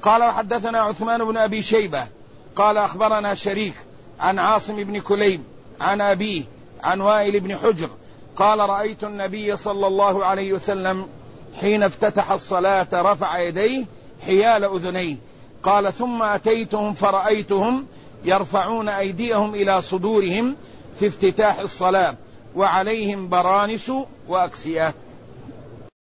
قال وحدثنا عثمان بن أبي شيبة قال أخبرنا شريك عن عاصم بن كليب عن أبيه عن وائل بن حجر قال رأيت النبي صلى الله عليه وسلم حين افتتح الصلاة رفع يديه حيال أذنيه. قال ثم أتيتهم فرأيتهم يرفعون أيديهم إلى صدورهم في افتتاح الصلاة وعليهم برانس وأكسية.